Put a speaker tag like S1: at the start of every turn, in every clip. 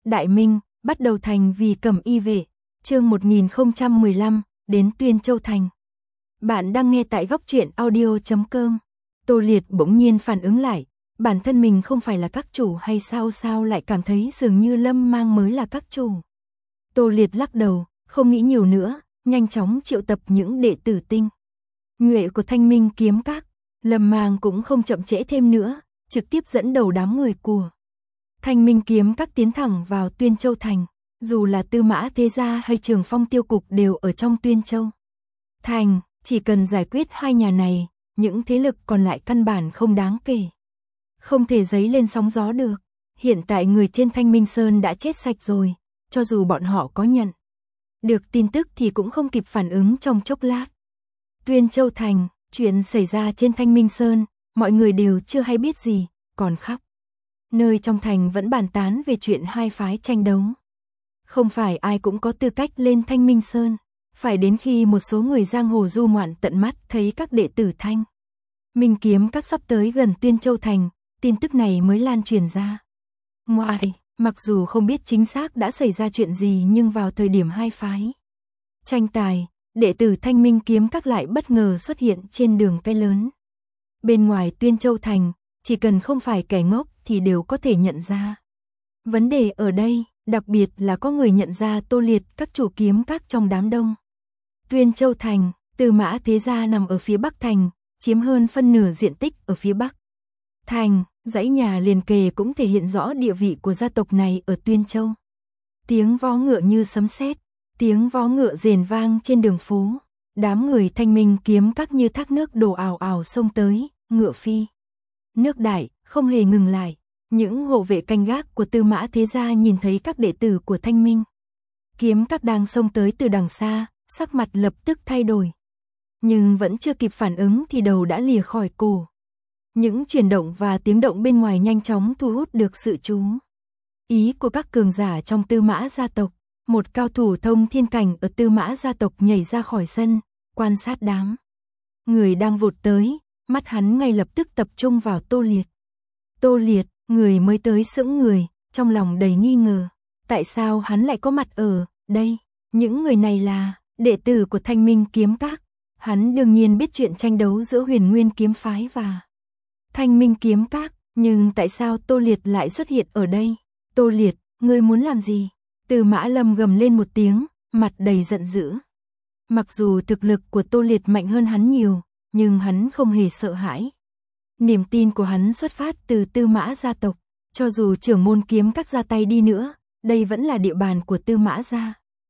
S1: Đại Minh, bắt đầu thành vì Cẩm Y vệ, chương 1015, đến Tuyên Châu thành. Bạn đang nghe tại góc truyện audio.com. Tô Liệt bỗng nhiên phản ứng lại, bản thân mình không phải là các chủ hay sao lại cảm thấy dường như Lâm Mang mới là các chủ. Tô Liệt lắc đầu, không nghĩ nhiều nữa, nhanh chóng triệu tập những đệ tử tinh nhuệ của Thanh Minh kiếm các. Lâm Mang cũng không chậm trễ thêm nữa, trực tiếp dẫn đầu đám người của Thanh Minh kiếm các tiến thẳng vào Tuyên Châu thành. Dù là Tư Mã Thế Gia hay Trường Phong Tiêu Cục đều ở trong Tuyên Châu thành, chỉ cần giải quyết hai nhà này, những thế lực còn lại căn bản không đáng kể. Không thể giấy lên sóng gió được. Hiện tại người trên Thanh Minh Sơn đã chết sạch rồi, cho dù bọn họ có nhận được tin tức thì cũng không kịp phản ứng trong chốc lát. Tuyên Châu thành, chuyện xảy ra trên Thanh Minh Sơn, mọi người đều chưa hay biết gì, còn khắp nơi trong thành vẫn bàn tán về chuyện hai phái tranh đấu. Không phải ai cũng có tư cách lên Thanh Minh Sơn, phải đến khi một số người giang hồ du ngoạn tận mắt thấy các đệ tử Thanh Minh kiếm các sắp tới gần Tuyên Châu thành, tin tức này mới lan truyền ra. Ngoài, mặc dù không biết chính xác đã xảy ra chuyện gì nhưng vào thời điểm hai phái tranh tài, đệ tử Thanh Minh kiếm các lại bất ngờ xuất hiện trên đường cái lớn. Bên ngoài Tuyên Châu thành, chỉ cần không phải kẻ ngốc thì đều có thể nhận ra. Vấn đề ở đây, đặc biệt là có người nhận ra Tô Liệt các chủ kiếm các trong đám đông. Tuyên Châu thành, Tư Mã Thế Gia nằm ở phía bắc thành, chiếm hơn phân nửa diện tích ở phía bắc thành, dãy nhà liền kề cũng thể hiện rõ địa vị của gia tộc này ở Tuyên Châu. Tiếng vó ngựa như sấm sét, tiếng vó ngựa rền vang trên đường phố, đám người Thanh Minh kiếm các như thác nước đổ ào ào xông tới, ngựa phi nước đại, không hề ngừng lại. Những hộ vệ canh gác của Tư Mã Thế Gia nhìn thấy các đệ tử của Thanh Minh kiếm các đang xông tới từ đằng xa, sắc mặt lập tức thay đổi. Nhưng vẫn chưa kịp phản ứng thì đầu đã lìa khỏi cổ. Những chuyển động và tiếng động bên ngoài nhanh chóng thu hút được sự chú ý của các cường giả trong Tư Mã gia tộc. Một cao thủ thông thiên cảnh ở Tư Mã gia tộc nhảy ra khỏi sân, quan sát đám người đang vụt tới, mắt hắn ngay lập tức tập trung vào Tô Liệt. Tô Liệt, người mới tới sững người, trong lòng đầy nghi ngờ. Tại sao hắn lại có mặt ở đây? Những người này là đệ tử của Thanh Minh kiếm các. Hắn đương nhiên biết chuyện tranh đấu giữa Huyền Nguyên kiếm phái và Thanh Minh kiếm các, nhưng tại sao Tô Liệt lại xuất hiện ở đây? Tô Liệt, ngươi muốn làm gì? Tư Mã Lâm gầm lên một tiếng, mặt đầy giận dữ. Mặc dù thực lực của Tô Liệt mạnh hơn hắn nhiều, nhưng hắn không hề sợ hãi. Niềm tin của hắn xuất phát từ Tư Mã gia tộc, cho dù trưởng môn kiếm các ra tay đi nữa, đây vẫn là địa bàn của Tư Mã gia.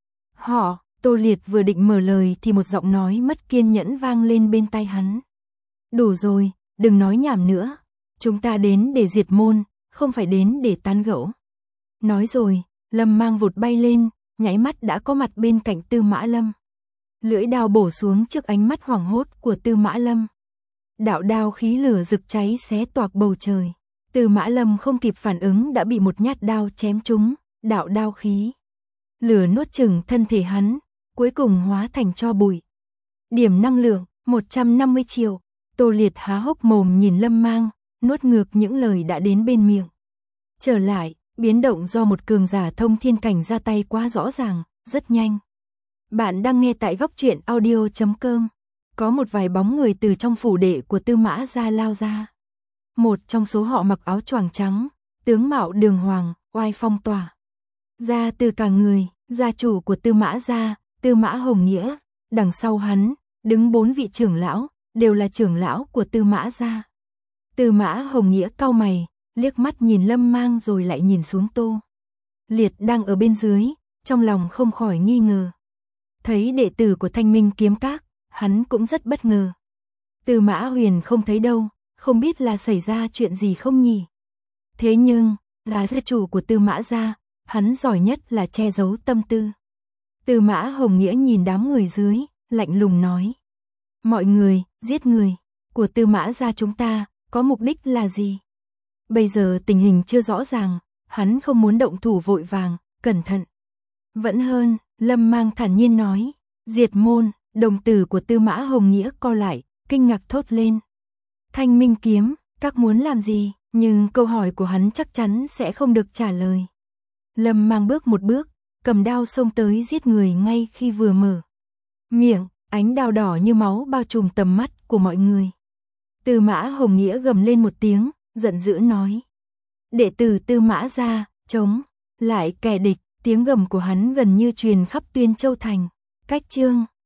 S1: Tô Liệt vừa định mở lời thì một giọng nói mất kiên nhẫn vang lên bên tai hắn. Đủ rồi, đừng nói nhảm nữa, chúng ta đến để diệt môn, không phải đến để tán gẫu. Nói rồi, Lâm Mang vụt bay lên, nháy mắt đã có mặt bên cạnh Tư Mã Lâm. Lưỡi đao bổ xuống trước ánh mắt hoảng hốt của Tư Mã Lâm. Đạo đao khí lửa rực cháy xé toạc bầu trời. Tư Mã Lâm không kịp phản ứng đã bị một nhát đao chém trúng, đạo đao khí lửa nuốt chửng thân thể hắn, cuối cùng hóa thành tro bụi. Điểm năng lượng 150 triệu. Tô Liệt há hốc mồm nhìn Lâm Mang, nuốt ngược những lời đã đến bên miệng. Trở lại, biến động do một cường giả thông thiên cảnh ra tay quá rõ ràng, rất nhanh. Bạn đang nghe tại góc truyện audio.com. Có một vài bóng người từ trong phủ đệ của Tư Mã gia lao ra. Một trong số họ mặc áo choàng trắng, tướng mạo đường hoàng, oai phong tỏa ra từ cả người, gia chủ của Tư Mã gia, Tư Mã Hồng Nghĩa. Đằng sau hắn, đứng 4 vị trưởng lão, đều là trưởng lão của Tư Mã gia. Tư Mã Hồng Nghĩa cau mày, liếc mắt nhìn Lâm Mang rồi lại nhìn xuống Tô Liệt đang ở bên dưới, trong lòng không khỏi nghi ngờ. Thấy đệ tử của Thanh Minh kiếm các, hắn cũng rất bất ngờ. Tư Mã Huyền không thấy đâu, không biết là xảy ra chuyện gì không nhỉ? Thế nhưng, là gia chủ của Tư Mã gia, hắn giỏi nhất là che giấu tâm tư. Tư Mã Hồng Nghĩa nhìn đám người dưới, lạnh lùng nói. Mọi người, giết người của Tư Mã gia chúng ta, có mục đích là gì? Bây giờ tình hình chưa rõ ràng, hắn không muốn động thủ vội vàng, cẩn thận. Vẫn hơn, Lâm Mang thản nhiên nói. Diệt môn. Đồng tử của Tư Mã Hồng Nghĩa co lại, kinh ngạc thốt lên. Thanh Minh kiếm, các muốn làm gì? Nhưng câu hỏi của hắn chắc chắn sẽ không được trả lời. Lâm Mang bước một bước, cầm đao xông tới giết người ngay khi vừa mở miệng, ánh đao đỏ như máu bao trùm tầm mắt của mọi người. Tư Mã Hồng Nghĩa gầm lên một tiếng, giận dữ nói: "Đệ tử Tư Mã gia, chống lại kẻ địch!" Tiếng gầm của hắn gần như truyền khắp Tuyên Châu thành. Cách chương